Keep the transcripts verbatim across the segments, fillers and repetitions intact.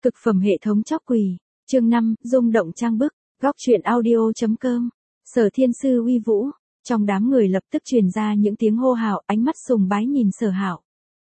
Cực phẩm hệ thống chóc quỷ. Chương năm, rung động trang bức. Góc truyện audio chấm com. Sở Thiên Sư uy vũ. Trong đám người lập tức truyền ra những tiếng hô hào, ánh mắt sùng bái nhìn Sở Hạo.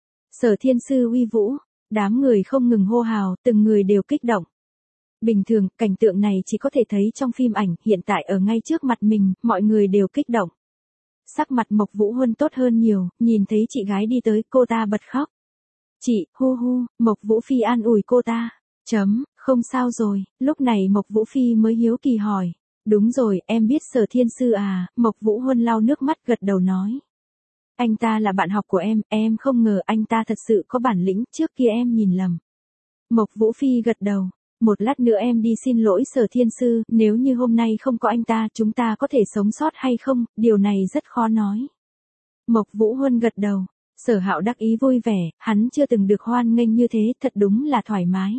Sở Thiên Sư uy vũ. Đám người không ngừng hô hào, từng người đều kích động. Bình thường, cảnh tượng này chỉ có thể thấy trong phim ảnh, hiện tại ở ngay trước mặt mình, mọi người đều kích động. Sắc mặt Mộc Vũ Huân tốt hơn nhiều, nhìn thấy chị gái đi tới, cô ta bật khóc. Chị, hu hu, Mộc Vũ Phi an ủi cô ta. Chấm, không sao rồi, lúc này Mộc Vũ Phi mới hiếu kỳ hỏi. Đúng rồi, em biết Sở Thiên Sư à, Mộc Vũ Huân lau nước mắt gật đầu nói. Anh ta là bạn học của em, em không ngờ anh ta thật sự có bản lĩnh, trước kia em nhìn lầm. Mộc Vũ Phi gật đầu. Một lát nữa em đi xin lỗi Sở Thiên Sư, nếu như hôm nay không có anh ta, chúng ta có thể sống sót hay không, điều này rất khó nói. Mộc Vũ Huân gật đầu. Sở Hạo đắc ý vui vẻ, hắn chưa từng được hoan nghênh như thế, thật đúng là thoải mái.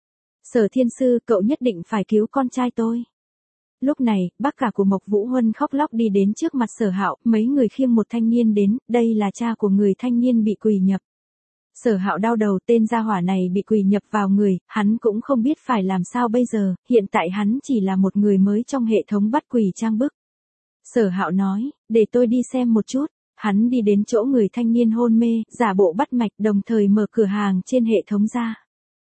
Sở Thiên Sư, cậu nhất định phải cứu con trai tôi. Lúc này, bác cả của Mộc Vũ Huân khóc lóc đi đến trước mặt Sở Hạo, mấy người khiêng một thanh niên đến, đây là cha của người thanh niên bị quỳ nhập. Sở Hạo đau đầu, tên gia hỏa này bị quỳ nhập vào người, hắn cũng không biết phải làm sao bây giờ, hiện tại hắn chỉ là một người mới trong hệ thống bắt quỳ trang bức. Sở Hạo nói, để tôi đi xem một chút. Hắn đi đến chỗ người thanh niên hôn mê, giả bộ bắt mạch, đồng thời mở cửa hàng trên hệ thống ra.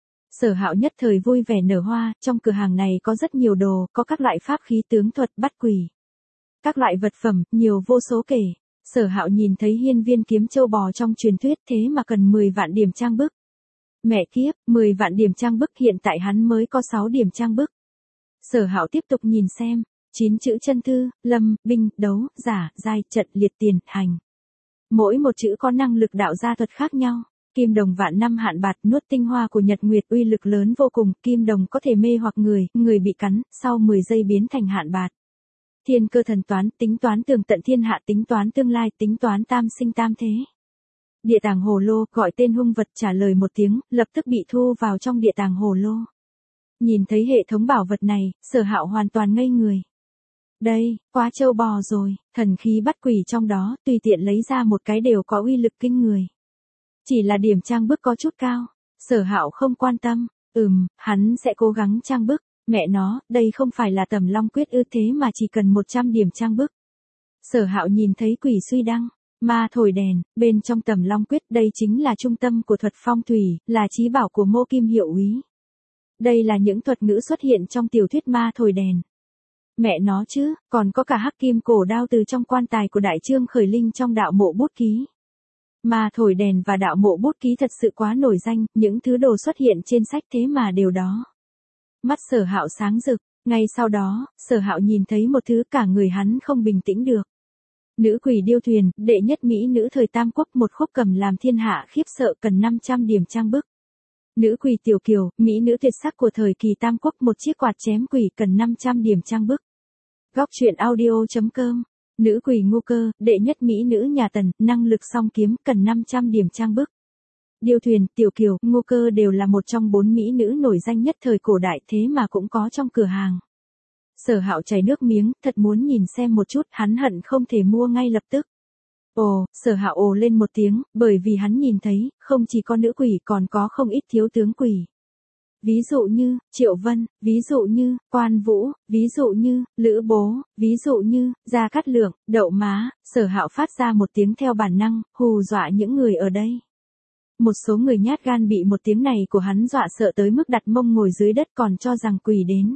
Sở Hạo nhất thời vui vẻ nở hoa, trong cửa hàng này có rất nhiều đồ, có các loại pháp khí tướng thuật bắt quỷ. Các loại vật phẩm, nhiều vô số kể. Sở Hạo nhìn thấy hiên viên kiếm châu bò trong truyền thuyết, thế mà cần mười vạn điểm trang bức. Mẹ kiếp, mười vạn điểm trang bức, hiện tại hắn mới có sáu điểm trang bức. Sở Hạo tiếp tục nhìn xem, chín chữ chân thư, lâm, binh, đấu, giả, giai, trận, liệt, tiền, hành. Mỗi một chữ có năng lực đạo gia thuật khác nhau. Kim đồng vạn năm hạn bạt, nuốt tinh hoa của nhật nguyệt, uy lực lớn vô cùng, kim đồng có thể mê hoặc người, người bị cắn, sau mười giây biến thành hạn bạt. Thiên cơ thần toán, tính toán tường tận thiên hạ, tính toán tương lai, tính toán tam sinh tam thế. Địa tàng hồ lô, gọi tên hung vật trả lời một tiếng, lập tức bị thu vào trong địa tàng hồ lô. Nhìn thấy hệ thống bảo vật này, Sở Hạo hoàn toàn ngây người. Đây, quá trâu bò rồi, thần khí bắt quỷ trong đó, tùy tiện lấy ra một cái đều có uy lực kinh người. Chỉ là điểm trang bức có chút cao, Sở Hạo không quan tâm, ừm, hắn sẽ cố gắng trang bức, mẹ nó, đây không phải là Tầm Long Quyết ư, thế mà chỉ cần một trăm điểm trang bức. Sở Hạo nhìn thấy quỷ suy đăng, ma thổi đèn, bên trong Tầm Long Quyết, đây chính là trung tâm của thuật phong thủy, là chí bảo của Mộ Kim Hiệu úy. Đây là những thuật ngữ xuất hiện trong tiểu thuyết ma thổi đèn. Mẹ nó chứ, còn có cả hắc kim cổ đao từ trong quan tài của Đại Trương Khởi Linh trong đạo mộ bút ký. Ma thổi đèn và đạo mộ bút ký thật sự quá nổi danh, những thứ đồ xuất hiện trên sách thế mà đều đó. Mắt Sở Hạo sáng rực, ngay sau đó, Sở Hạo nhìn thấy một thứ cả người hắn không bình tĩnh được. Nữ quỷ điêu thuyền, đệ nhất mỹ nữ thời Tam Quốc, một khúc cầm làm thiên hạ khiếp sợ, cần năm trăm điểm trang bức. Nữ quỷ tiểu kiều, mỹ nữ tuyệt sắc của thời kỳ Tam Quốc, một chiếc quạt chém quỷ, cần năm trăm điểm trang bức. Góc truyện audio chấm com. Nữ quỷ Ngô Cơ, đệ nhất mỹ nữ nhà Tần, năng lực song kiếm, cần năm trăm điểm trang bức. Điêu thuyền, tiểu kiều, Ngô Cơ đều là một trong bốn mỹ nữ nổi danh nhất thời cổ đại, thế mà cũng có trong cửa hàng. Sở Hạo chảy nước miếng, thật muốn nhìn xem một chút, hắn hận không thể mua ngay lập tức. Ồ, Sở Hạo ồ lên một tiếng, bởi vì hắn nhìn thấy, không chỉ có nữ quỷ còn có không ít thiếu tướng quỷ. Ví dụ như, Triệu Vân, ví dụ như, Quan Vũ, ví dụ như, Lữ Bố, ví dụ như, Gia Cát Lượng, Đậu Má. Sở Hạo phát ra một tiếng theo bản năng, hù dọa những người ở đây. Một số người nhát gan bị một tiếng này của hắn dọa sợ tới mức đặt mông ngồi dưới đất, còn cho rằng quỷ đến.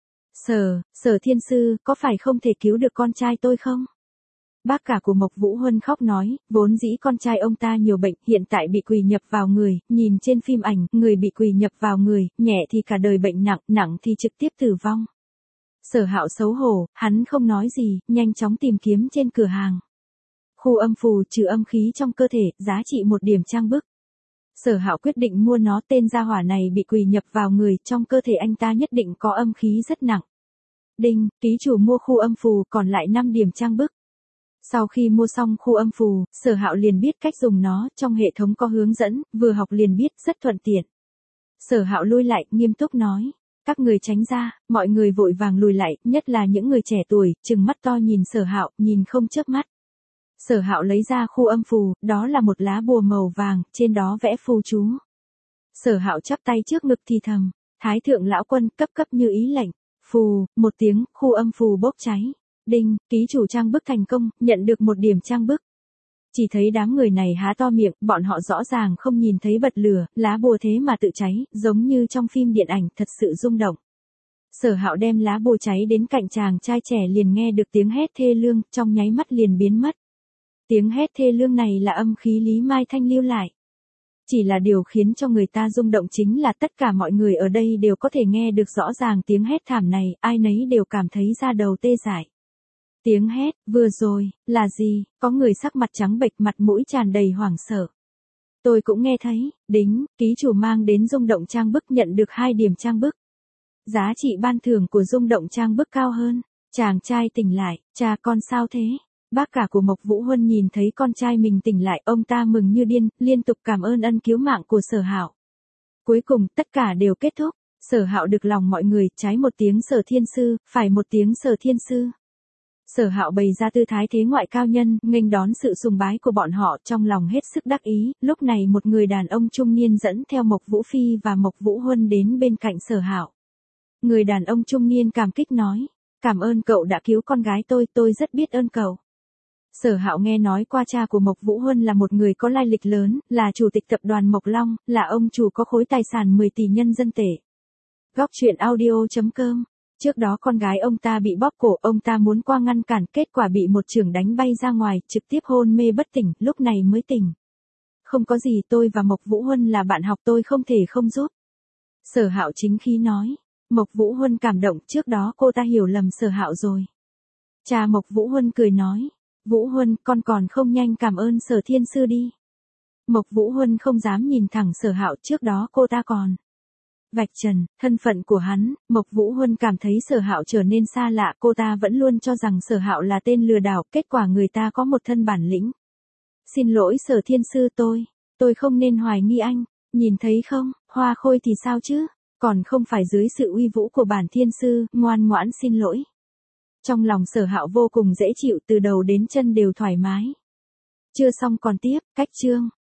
Sở, Sở Thiên Sư, có phải không thể cứu được con trai tôi không? Bác cả của Mộc Vũ Huân khóc nói, vốn dĩ con trai ông ta nhiều bệnh, hiện tại bị quỳ nhập vào người, nhìn trên phim ảnh, người bị quỳ nhập vào người, nhẹ thì cả đời bệnh nặng, nặng thì trực tiếp tử vong. Sở Hạo xấu hổ, hắn không nói gì, nhanh chóng tìm kiếm trên cửa hàng. Khu âm phù trừ âm khí trong cơ thể, giá trị một điểm trang bức. Sở Hạo quyết định mua nó, tên gia hỏa này bị quỳ nhập vào người, trong cơ thể anh ta nhất định có âm khí rất nặng. Đinh, ký chủ mua khu âm phù, còn lại năm điểm trang bức. Sau khi mua xong khu âm phù, Sở Hạo liền biết cách dùng nó, trong hệ thống có hướng dẫn, vừa học liền biết, rất thuận tiện. Sở Hạo lui lại, nghiêm túc nói, các người tránh ra, mọi người vội vàng lùi lại, nhất là những người trẻ tuổi, trừng mắt to nhìn Sở Hạo, nhìn không chớp mắt. Sở Hạo lấy ra khu âm phù, đó là một lá bùa màu vàng, trên đó vẽ phù chú. Sở Hạo chắp tay trước ngực thì thầm, Thái thượng lão quân cấp cấp như ý lệnh. Phù, một tiếng, khu âm phù bốc cháy. Đinh, ký chủ trang bức thành công, nhận được một điểm trang bức. Chỉ thấy đám người này há to miệng, bọn họ rõ ràng không nhìn thấy bật lửa, lá bùa thế mà tự cháy, giống như trong phim điện ảnh, thật sự rung động. Sở Hạo đem lá bùa cháy đến cạnh chàng trai trẻ liền nghe được tiếng hét thê lương, trong nháy mắt liền biến mất. Tiếng hét thê lương này là âm khí Lý Mai Thanh lưu lại. Chỉ là điều khiến cho người ta rung động chính là tất cả mọi người ở đây đều có thể nghe được rõ ràng tiếng hét thảm này, ai nấy đều cảm thấy da đầu tê dại. Tiếng hét, vừa rồi, là gì? Có người sắc mặt trắng bệch, mặt mũi tràn đầy hoảng sợ. Tôi cũng nghe thấy, đính, ký chủ mang đến rung động trang bức nhận được hai điểm trang bức. Giá trị ban thưởng của rung động trang bức cao hơn. Chàng trai tỉnh lại, cha con sao thế? Bác cả của Mộc Vũ Huân nhìn thấy con trai mình tỉnh lại, ông ta mừng như điên, liên tục cảm ơn ân cứu mạng của Sở Hạo. Cuối cùng, tất cả đều kết thúc. Sở Hạo được lòng mọi người, trái một tiếng Sở Thiên Sư, phải một tiếng Sở Thiên Sư. Sở Hạo bày ra tư thái thế ngoại cao nhân, nghênh đón sự sùng bái của bọn họ, trong lòng hết sức đắc ý. Lúc này một người đàn ông trung niên dẫn theo Mộc Vũ Phi và Mộc Vũ Huân đến bên cạnh Sở Hạo. Người đàn ông trung niên cảm kích nói, cảm ơn cậu đã cứu con gái tôi, tôi rất biết ơn cậu. Sở Hạo nghe nói qua cha của Mộc Vũ Huân là một người có lai lịch lớn, là chủ tịch tập đoàn Mộc Long, là ông chủ có khối tài sản mười tỷ nhân dân tệ. Góc truyện audio chấm com. Trước đó con gái ông ta bị bóp cổ, ông ta muốn qua ngăn cản, kết quả bị một chưởng đánh bay ra ngoài, trực tiếp hôn mê bất tỉnh, lúc này mới tỉnh. Không có gì, tôi và Mộc Vũ Huân là bạn học, tôi không thể không giúp. Sở Hạo chính khí nói. Mộc Vũ Huân cảm động, trước đó cô ta hiểu lầm Sở Hạo rồi. Cha Mộc Vũ Huân cười nói, Vũ Huân, con còn không nhanh cảm ơn Sở Thiên Sư đi. Mộc Vũ Huân không dám nhìn thẳng Sở Hạo, trước đó cô ta còn vạch trần thân phận của hắn. Mộc Vũ Huân cảm thấy Sở Hạo trở nên xa lạ, cô ta vẫn luôn cho rằng Sở Hạo là tên lừa đảo, kết quả người ta có một thân bản lĩnh. Xin lỗi Sở Thiên Sư, tôi, tôi không nên hoài nghi anh, nhìn thấy không, Hoa Khôi thì sao chứ, còn không phải dưới sự uy vũ của bản Thiên Sư, ngoan ngoãn xin lỗi. Trong lòng Sở Hạo vô cùng dễ chịu, từ đầu đến chân đều thoải mái. Chưa xong còn tiếp, cách chương.